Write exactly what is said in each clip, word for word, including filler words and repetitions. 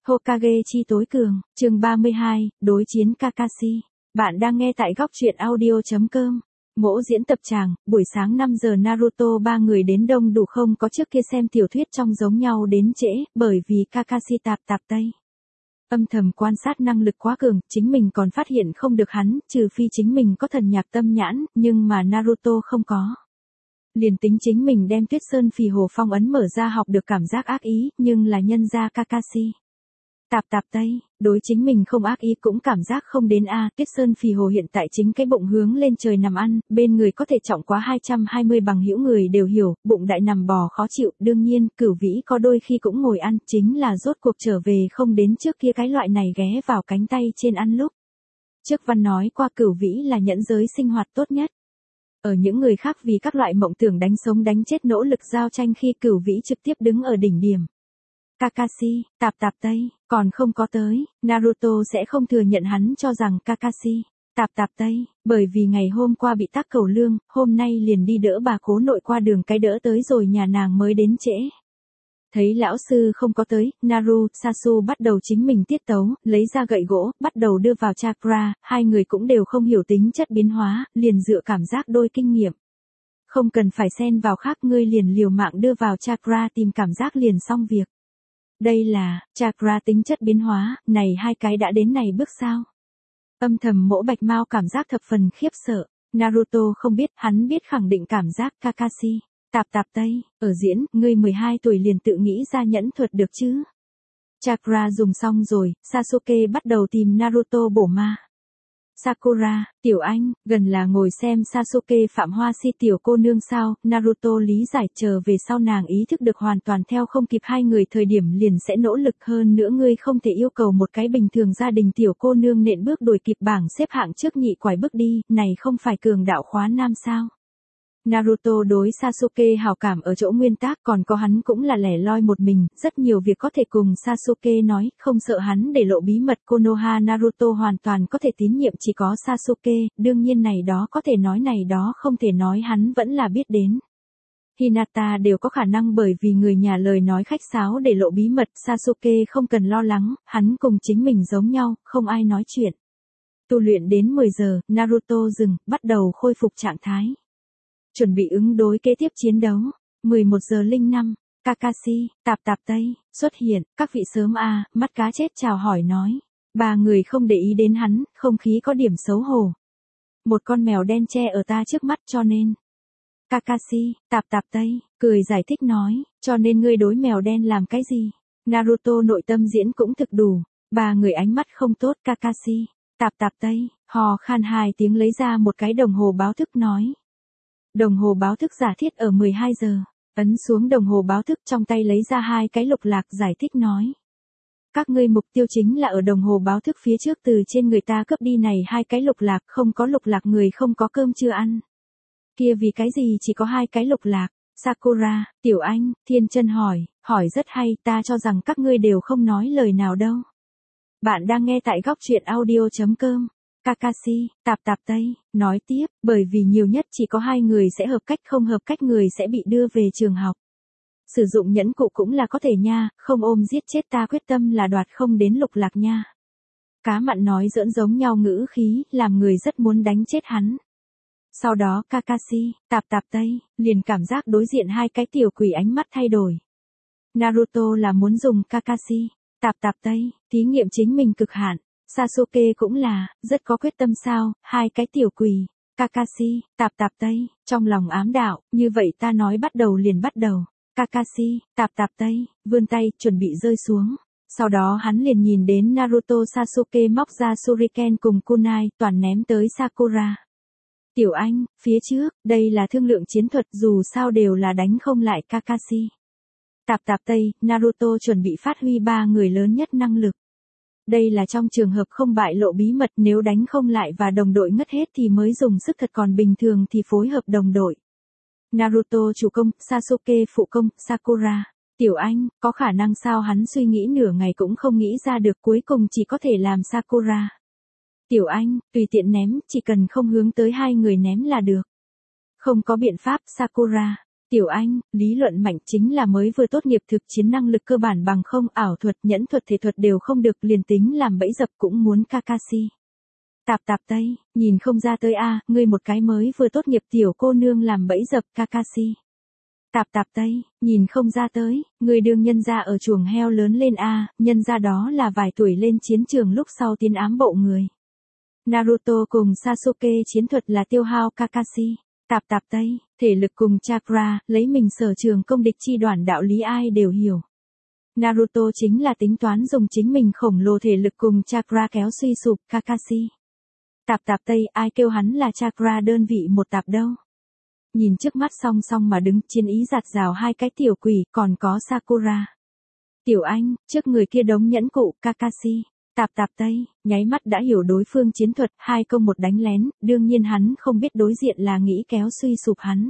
Hokage chi tối cường, chương ba mươi hai, đối chiến Kakashi. Bạn đang nghe tại góc truyện audio chấm com. Mỗ diễn tập tràng, buổi sáng năm giờ Naruto ba người đến đông đủ không có trước kia xem tiểu thuyết trong giống nhau đến trễ, bởi vì Kakashi tạp tạp Tây. Âm thầm quan sát năng lực quá cường, chính mình còn phát hiện không được hắn, trừ phi chính mình có thần nhạc tâm nhãn, nhưng mà Naruto không có. Liền tính chính mình đem Tuyết Sơn Phì Hồ phong ấn mở ra học được cảm giác ác ý, nhưng là nhân ra Kakashi. Tạp tạp Tây, đối chính mình không ác ý cũng cảm giác không đến a. Tuyết Sơn Phì Hồ hiện tại chính cái bụng hướng lên trời nằm ăn, bên người có thể trọng quá hai trăm hai mươi bằng hữu người đều hiểu, bụng đại nằm bò khó chịu, đương nhiên, Cửu Vĩ có đôi khi cũng ngồi ăn, chính là rốt cuộc trở về không đến trước kia cái loại này ghé vào cánh tay trên ăn lúc. Trước văn nói qua Cửu Vĩ là nhẫn giới sinh hoạt tốt nhất. Ở những người khác vì các loại mộng tưởng đánh sống đánh chết nỗ lực giao tranh khi Cửu Vĩ trực tiếp đứng ở đỉnh điểm. Kakashi, tạp tạp Tây, còn không có tới, Naruto sẽ không thừa nhận hắn cho rằng Kakashi, tạp tạp Tây, bởi vì ngày hôm qua bị tắc cầu lương, hôm nay liền đi đỡ bà cố nội qua đường cái đỡ tới rồi nhà nàng mới đến trễ. Thấy lão sư không có tới, Naru, Sasu bắt đầu chính mình tiết tấu, lấy ra gậy gỗ, bắt đầu đưa vào chakra, hai người cũng đều không hiểu tính chất biến hóa, liền dựa cảm giác đôi kinh nghiệm. Không cần phải xen vào khác, ngươi liền liều mạng đưa vào chakra tìm cảm giác liền xong việc. Đây là, chakra tính chất biến hóa, này hai cái đã đến này bước sao. Âm thầm Mỗ Bạch Mao cảm giác thập phần khiếp sợ, Naruto không biết, hắn biết khẳng định cảm giác Kakashi. Tạp tạp Tây, ở diễn, ngươi mười hai tuổi liền tự nghĩ ra nhẫn thuật được chứ. Chakra dùng xong rồi, Sasuke bắt đầu tìm Naruto bổ ma. Sakura, tiểu anh, gần là ngồi xem Sasuke phạm hoa si tiểu cô nương sao, Naruto lý giải chờ về sau nàng ý thức được hoàn toàn theo không kịp hai người thời điểm liền sẽ nỗ lực hơn nữa ngươi không thể yêu cầu một cái bình thường gia đình tiểu cô nương nện bước đuổi kịp bảng xếp hạng trước nhị quải bước đi, này không phải cường đạo khóa nam sao. Naruto đối Sasuke hảo cảm ở chỗ nguyên tác, còn có hắn cũng là lẻ loi một mình, rất nhiều việc có thể cùng Sasuke nói, không sợ hắn để lộ bí mật. Konoha Naruto hoàn toàn có thể tín nhiệm chỉ có Sasuke, đương nhiên này đó có thể nói này đó không thể nói hắn vẫn là biết đến. Hinata đều có khả năng bởi vì người nhà lời nói khách sáo để lộ bí mật, Sasuke không cần lo lắng, hắn cùng chính mình giống nhau, không ai nói chuyện. Tu luyện đến mười giờ, Naruto dừng, bắt đầu khôi phục trạng thái. Chuẩn bị ứng đối kế tiếp chiến đấu. mười một giờ linh năm, Kakashi, tạp tạp Tây, xuất hiện, các vị sớm a, mắt cá chết chào hỏi nói. Ba người không để ý đến hắn, không khí có điểm xấu hổ. Một con mèo đen che ở ta trước mắt cho nên. Kakashi, tạp tạp Tây, cười giải thích nói, cho nên ngươi đối mèo đen làm cái gì? Naruto nội tâm diễn cũng thực đủ. Ba người ánh mắt không tốt. Kakashi, tạp tạp Tây, hò khan hai tiếng lấy ra một cái đồng hồ báo thức nói. Đồng hồ báo thức giả thiết ở mười hai giờ, ấn xuống đồng hồ báo thức trong tay lấy ra hai cái lục lạc giải thích nói. Các ngươi mục tiêu chính là ở đồng hồ báo thức phía trước từ trên người ta cướp đi này hai cái lục lạc, không có lục lạc người không có cơm chưa ăn. Kia vì cái gì chỉ có hai cái lục lạc? Sakura, tiểu anh, Thiên Chân hỏi, hỏi rất hay, ta cho rằng các ngươi đều không nói lời nào đâu. Bạn đang nghe tại góc truyện audio chấm com. Kakashi, tạp tạp Tây, nói tiếp, bởi vì nhiều nhất chỉ có hai người sẽ hợp cách, không hợp cách người sẽ bị đưa về trường học. Sử dụng nhẫn cụ cũng là có thể nha, không ôm giết chết ta quyết tâm là đoạt không đến lục lạc nha. Cá mặn nói giỡn giống nhau ngữ khí, làm người rất muốn đánh chết hắn. Sau đó Kakashi, tạp tạp Tây, liền cảm giác đối diện hai cái tiểu quỷ ánh mắt thay đổi. Naruto là muốn dùng Kakashi, tạp tạp Tây, thí nghiệm chính mình cực hạn. Sasuke cũng là, rất có quyết tâm sao, hai cái tiểu quỷ. Kakashi, tạp tạp Tây, trong lòng ám đạo, như vậy ta nói bắt đầu liền bắt đầu. Kakashi, tạp tạp Tây, vươn tay, chuẩn bị rơi xuống. Sau đó hắn liền nhìn đến Naruto Sasuke móc ra Shuriken cùng Kunai, toàn ném tới Sakura. Tiểu anh, phía trước, đây là thương lượng chiến thuật dù sao đều là đánh không lại Kakashi. Tạp tạp Tây, Naruto chuẩn bị phát huy ba người lớn nhất năng lực. Đây là trong trường hợp không bại lộ bí mật, nếu đánh không lại và đồng đội ngất hết thì mới dùng sức thật, còn bình thường thì phối hợp đồng đội. Naruto chủ công, Sasuke phụ công, Sakura. Tiểu anh, có khả năng sao? Hắn suy nghĩ nửa ngày cũng không nghĩ ra được, cuối cùng chỉ có thể làm Sakura. Tiểu anh, tùy tiện ném, chỉ cần không hướng tới hai người ném là được. Không có biện pháp, Sakura. Tiểu Anh, lý luận mạnh chính là mới vừa tốt nghiệp thực chiến năng lực cơ bản bằng không, ảo thuật, nhẫn thuật, thể thuật đều không được, liền tính làm bẫy dập cũng muốn Kakashi. Tạp tạp Tây, nhìn không ra tới a, ngươi một cái mới vừa tốt nghiệp tiểu cô nương làm bẫy dập Kakashi. Tạp tạp Tây, nhìn không ra tới, ngươi đương nhân ra ở chuồng heo lớn lên a, nhân ra đó là vài tuổi lên chiến trường lúc sau tiến ám bộ người. Naruto cùng Sasuke chiến thuật là tiêu hao Kakashi. Tạp tạp Tây, thể lực cùng chakra, lấy mình sở trường công địch chi đoàn đạo lý ai đều hiểu. Naruto chính là tính toán dùng chính mình khổng lồ thể lực cùng chakra kéo suy sụp Kakashi. Tạp tạp Tây, ai kêu hắn là chakra đơn vị một tạp đâu. Nhìn trước mắt song song mà đứng, chiến ý giạt rào hai cái tiểu quỷ, còn có Sakura. Tiểu Anh, trước người kia đống nhẫn cụ Kakashi. Tạp tạp Tây, nháy mắt đã hiểu đối phương chiến thuật, hai công một đánh lén, đương nhiên hắn không biết đối diện là nghĩ kéo suy sụp hắn.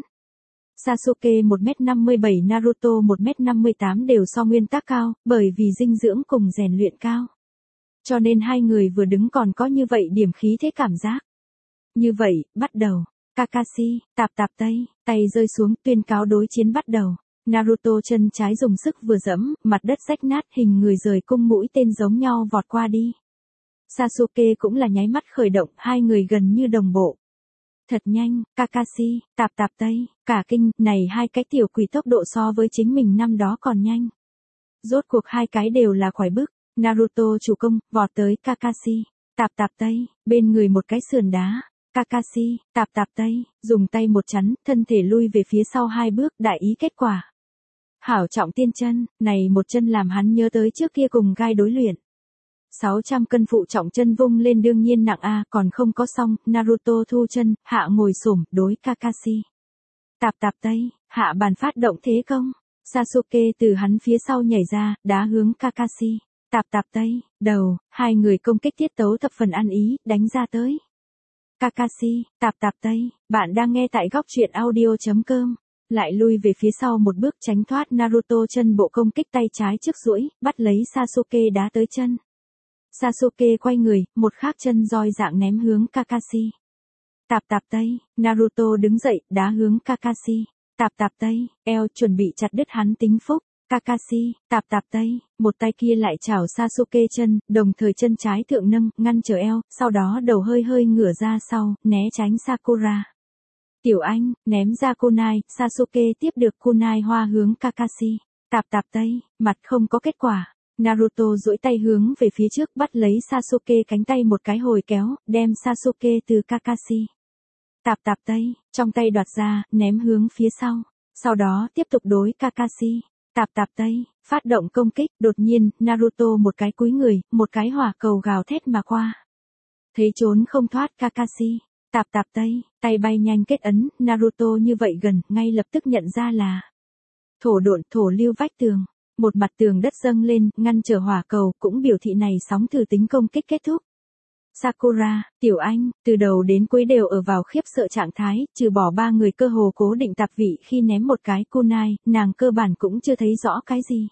Sasuke một mét năm mươi bảy, Naruto một mét năm mươi tám đều so nguyên tắc cao, bởi vì dinh dưỡng cùng rèn luyện cao. Cho nên hai người vừa đứng còn có như vậy điểm khí thế cảm giác. Như vậy, bắt đầu. Kakashi, tạp tạp Tây, tay rơi xuống, tuyên cáo đối chiến bắt đầu. Naruto chân trái dùng sức vừa dẫm, mặt đất rách nát, hình người rời cung mũi tên giống nhau vọt qua đi. Sasuke cũng là nháy mắt khởi động, hai người gần như đồng bộ. Thật nhanh, Kakashi, tạp tạp Tây, cả kinh, này hai cái tiểu quỷ tốc độ so với chính mình năm đó còn nhanh. Rốt cuộc hai cái đều là khoái bước, Naruto chủ công, vọt tới Kakashi, tạp tạp Tây, bên người một cái sườn đá. Kakashi, tạp tạp Tây, dùng tay một chắn, thân thể lui về phía sau hai bước, đại ý kết quả. Hảo trọng tiên chân, này một chân làm hắn nhớ tới trước kia cùng gai đối luyện. sáu trăm cân phụ trọng chân vung lên đương nhiên nặng a, còn không có xong, Naruto thu chân, hạ ngồi xổm, đối Kakashi. Tạp tạp Tây, hạ bàn phát động thế công. Sasuke từ hắn phía sau nhảy ra, đá hướng Kakashi. Tạp tạp Tây, đầu, hai người công kích tiết tấu thập phần ăn ý, đánh ra tới. Kakashi, tạp tạp Tây, bạn đang nghe tại góc truyện audio.com. Lại lui về phía sau một bước tránh thoát Naruto chân bộ công kích tay trái trước duỗi, bắt lấy Sasuke đá tới chân. Sasuke quay người, một khác chân roi dạng ném hướng Kakashi. Tạp tạp Tây, Naruto đứng dậy, đá hướng Kakashi. Tạp tạp Tây, eo chuẩn bị chặt đứt hắn tính phúc. Kakashi, tạp tạp Tây, một tay kia lại chảo Sasuke chân, đồng thời chân trái thượng nâng, ngăn trở eo, sau đó đầu hơi hơi ngửa ra sau, né tránh Sakura. Tiểu Anh, ném ra kunai, Sasuke tiếp được kunai hoa hướng Kakashi. Tạp tạp Tây, mặt không có kết quả. Naruto duỗi tay hướng về phía trước bắt lấy Sasuke cánh tay một cái hồi kéo, đem Sasuke từ Kakashi. Tạp tạp Tây, trong tay đoạt ra, ném hướng phía sau. Sau đó tiếp tục đối Kakashi. Tạp tạp Tây, phát động công kích, đột nhiên, Naruto một cái cúi người, một cái hỏa cầu gào thét mà qua. Thấy trốn không thoát Kakashi. Tạp tạp Tây, tay bay nhanh kết ấn, Naruto như vậy gần, ngay lập tức nhận ra là thổ độn, thổ lưu vách tường. Một mặt tường đất dâng lên, ngăn trở hỏa cầu, cũng biểu thị này sóng thử tính công kích kết thúc. Sakura, Tiểu Anh, từ đầu đến cuối đều ở vào khiếp sợ trạng thái, trừ bỏ ba người cơ hồ cố định tạp vị khi ném một cái kunai, nàng cơ bản cũng chưa thấy rõ cái gì.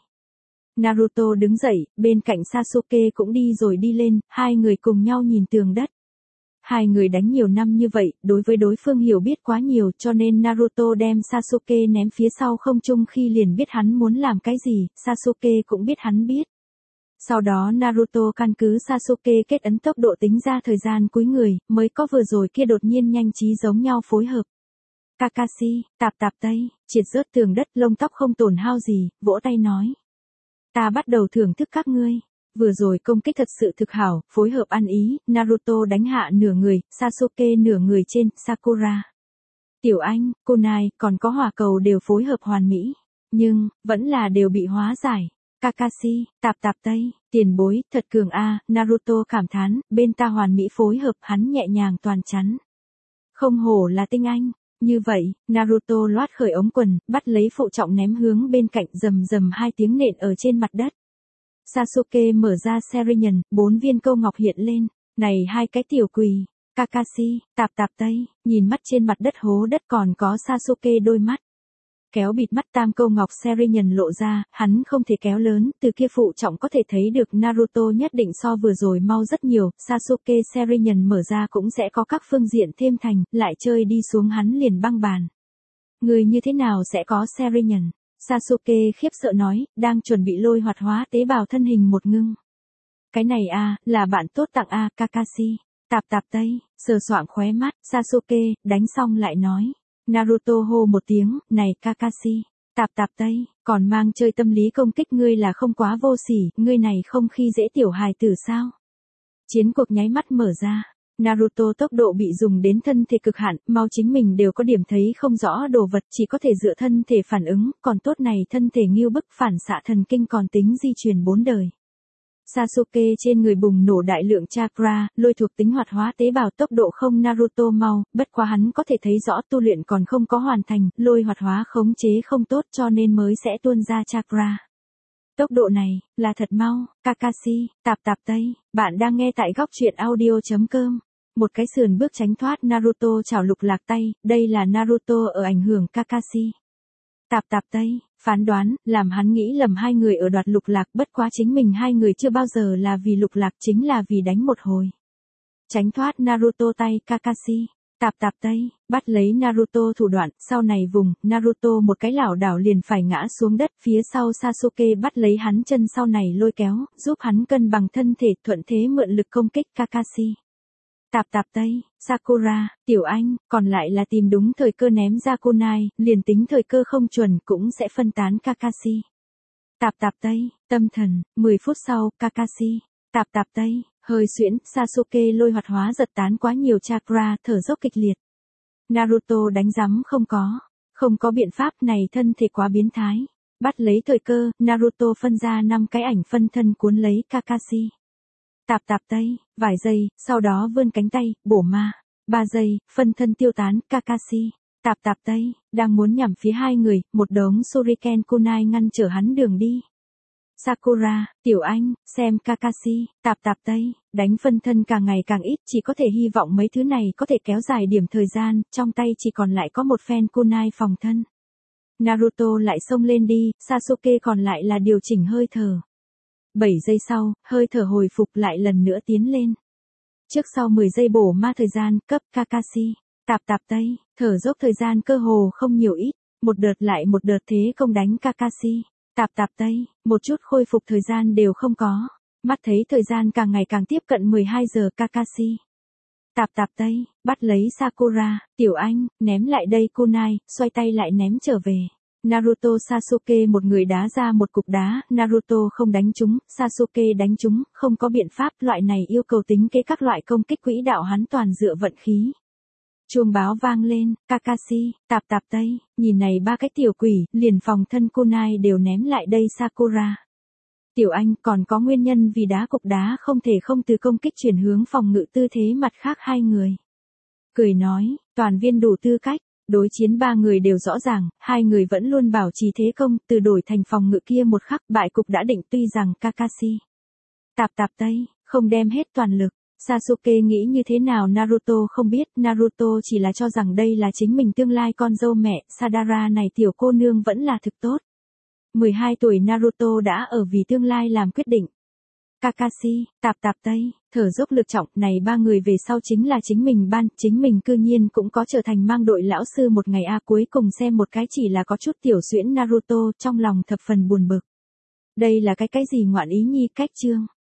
Naruto đứng dậy, bên cạnh Sasuke cũng đi rồi đi lên, hai người cùng nhau nhìn tường đất. Hai người đánh nhiều năm như vậy, đối với đối phương hiểu biết quá nhiều cho nên Naruto đem Sasuke ném phía sau không trung khi liền biết hắn muốn làm cái gì, Sasuke cũng biết hắn biết. Sau đó Naruto căn cứ Sasuke kết ấn tốc độ tính ra thời gian cúi người, mới có vừa rồi kia đột nhiên nhanh trí giống nhau phối hợp. Kakashi, tạp tạp Tây, triệt rớt tường đất lông tóc không tổn hao gì, vỗ tay nói. Ta bắt đầu thưởng thức các ngươi. Vừa rồi công kích thật sự thực hảo, phối hợp ăn ý, Naruto đánh hạ nửa người, Sasuke nửa người trên, Sakura. Tiểu Anh, kunai, còn có hỏa cầu đều phối hợp hoàn mỹ. Nhưng, vẫn là đều bị hóa giải. Kakashi, tạp tạp Tây, tiền bối, thật cường a, Naruto cảm thán, bên ta hoàn mỹ phối hợp hắn nhẹ nhàng toàn chắn. Không hổ là tinh anh. Như vậy, Naruto loát khởi ống quần, bắt lấy phụ trọng ném hướng bên cạnh rầm rầm hai tiếng nện ở trên mặt đất. Sasuke mở ra Sharingan, bốn viên câu ngọc hiện lên, này hai cái tiểu quỳ. Kakashi, tạp tạp Tây, nhìn mắt trên mặt đất hố đất còn có Sasuke đôi mắt. Kéo bịt mắt tam câu ngọc Sharingan lộ ra, hắn không thể kéo lớn, từ kia phụ trọng có thể thấy được Naruto nhất định so vừa rồi mau rất nhiều, Sasuke Sharingan mở ra cũng sẽ có các phương diện thêm thành, lại chơi đi xuống hắn liền băng bàn. Người như thế nào sẽ có Serinyàn? Sasuke khiếp sợ nói, đang chuẩn bị lôi hoạt hóa tế bào thân hình một ngưng. Cái này à, là bạn tốt tặng à, Kakashi. Tạp tạp tây, sờ soạng khóe mắt, Sasuke, đánh xong lại nói. Naruto hô một tiếng, này Kakashi. Tạp tạp tây, còn mang chơi tâm lý công kích ngươi là không quá vô sỉ, ngươi này không khi dễ tiểu hài tử sao? Chiến cuộc nháy mắt mở ra. Naruto tốc độ bị dùng đến thân thể cực hạn, mau chính mình đều có điểm thấy không rõ đồ vật, chỉ có thể dựa thân thể phản ứng, còn tốt này thân thể nghiêu bức phản xạ thần kinh còn tính di truyền bốn đời. Sasuke trên người bùng nổ đại lượng chakra, lôi thuộc tính hoạt hóa tế bào tốc độ không Naruto mau, bất quá hắn có thể thấy rõ tu luyện còn không có hoàn thành, lôi hoạt hóa khống chế không tốt cho nên mới sẽ tuôn ra chakra. Tốc độ này, là thật mau, Kakashi, tạp tạp tây, bạn đang nghe tại góc truyện audio chấm com. Một cái sườn bước tránh thoát Naruto chảo lục lạc tay, đây là Naruto ở ảnh hưởng Kakashi. Tạp tạp tây, phán đoán, làm hắn nghĩ lầm hai người ở đoạt lục lạc, bất quá chính mình hai người chưa bao giờ là vì lục lạc, chính là vì đánh một hồi. Tránh thoát Naruto tay Kakashi. Tạp tạp tây, bắt lấy Naruto thủ đoạn, sau này vùng, Naruto một cái lảo đảo liền phải ngã xuống đất, phía sau Sasuke bắt lấy hắn chân sau này lôi kéo, giúp hắn cân bằng thân thể, thuận thế mượn lực công kích Kakashi. Tạp tạp tây, Sakura, tiểu anh, còn lại là tìm đúng thời cơ ném ra kunai, liền tính thời cơ không chuẩn cũng sẽ phân tán Kakashi. Tạp tạp tây, tâm thần, mười phút sau, Kakashi. Tạp tạp tây, hơi xuyễn, Sasuke lôi hoạt hóa giật tán quá nhiều chakra, thở dốc kịch liệt. Naruto đánh rắm không có, không có biện pháp này thân thể quá biến thái. Bắt lấy thời cơ, Naruto phân ra năm cái ảnh phân thân cuốn lấy Kakashi. Tạp tạp tây, vài giây, sau đó vươn cánh tay, bổ ma. Ba giây, phân thân tiêu tán, Kakashi. Tạp tạp tây, đang muốn nhằm phía hai người, một đống shuriken kunai ngăn trở hắn đường đi. Sakura, tiểu anh, xem Kakashi, tạp tạp tây, đánh phân thân càng ngày càng ít, chỉ có thể hy vọng mấy thứ này có thể kéo dài điểm thời gian, trong tay chỉ còn lại có một phen kunai phòng thân. Naruto lại xông lên đi, Sasuke còn lại là điều chỉnh hơi thở. bảy giây sau, hơi thở hồi phục lại lần nữa tiến lên. Trước sau mười giây bổ ma thời gian, cấp Kakashi, tạp tạp tây, thở dốc thời gian cơ hồ không nhiều ít, một đợt lại một đợt thế công đánh Kakashi. Tạp tạp tây, một chút khôi phục thời gian đều không có. Mắt thấy thời gian càng ngày càng tiếp cận mười hai giờ Kakashi. Tạp tạp tây, bắt lấy Sakura, tiểu anh, ném lại đây kunai, xoay tay lại ném trở về. Naruto Sasuke một người đá ra một cục đá, Naruto không đánh trúng, Sasuke đánh trúng, không có biện pháp, loại này yêu cầu tính kế các loại công kích quỹ đạo hắn toàn dựa vận khí. Chuông báo vang lên, Kakashi, tạp tạp tây, nhìn này ba cái tiểu quỷ, liền phòng thân kunai đều ném lại đây Sakura. Tiểu anh còn có nguyên nhân vì đá cục đá không thể không từ công kích chuyển hướng phòng ngự tư thế mặt khác hai người. Cười nói, toàn viên đủ tư cách, đối chiến ba người đều rõ ràng, hai người vẫn luôn bảo trì thế công, từ đổi thành phòng ngự kia một khắc bại cục đã định tuy rằng Kakashi. Tạp tạp tây, không đem hết toàn lực. Sasuke nghĩ như thế nào Naruto không biết, Naruto chỉ là cho rằng đây là chính mình tương lai con dâu mẹ, Sadara này tiểu cô nương vẫn là thực tốt. mười hai tuổi Naruto đã ở vì tương lai làm quyết định. Kakashi, tạp tạp tây, thở dốc lực trọng, này ba người về sau chính là chính mình ban, chính mình cư nhiên cũng có trở thành mang đội lão sư một ngày a cuối cùng xem một cái chỉ là có chút tiểu xuyễn Naruto, trong lòng thập phần buồn bực. Đây là cái cái gì ngoạn ý nhi cách chương.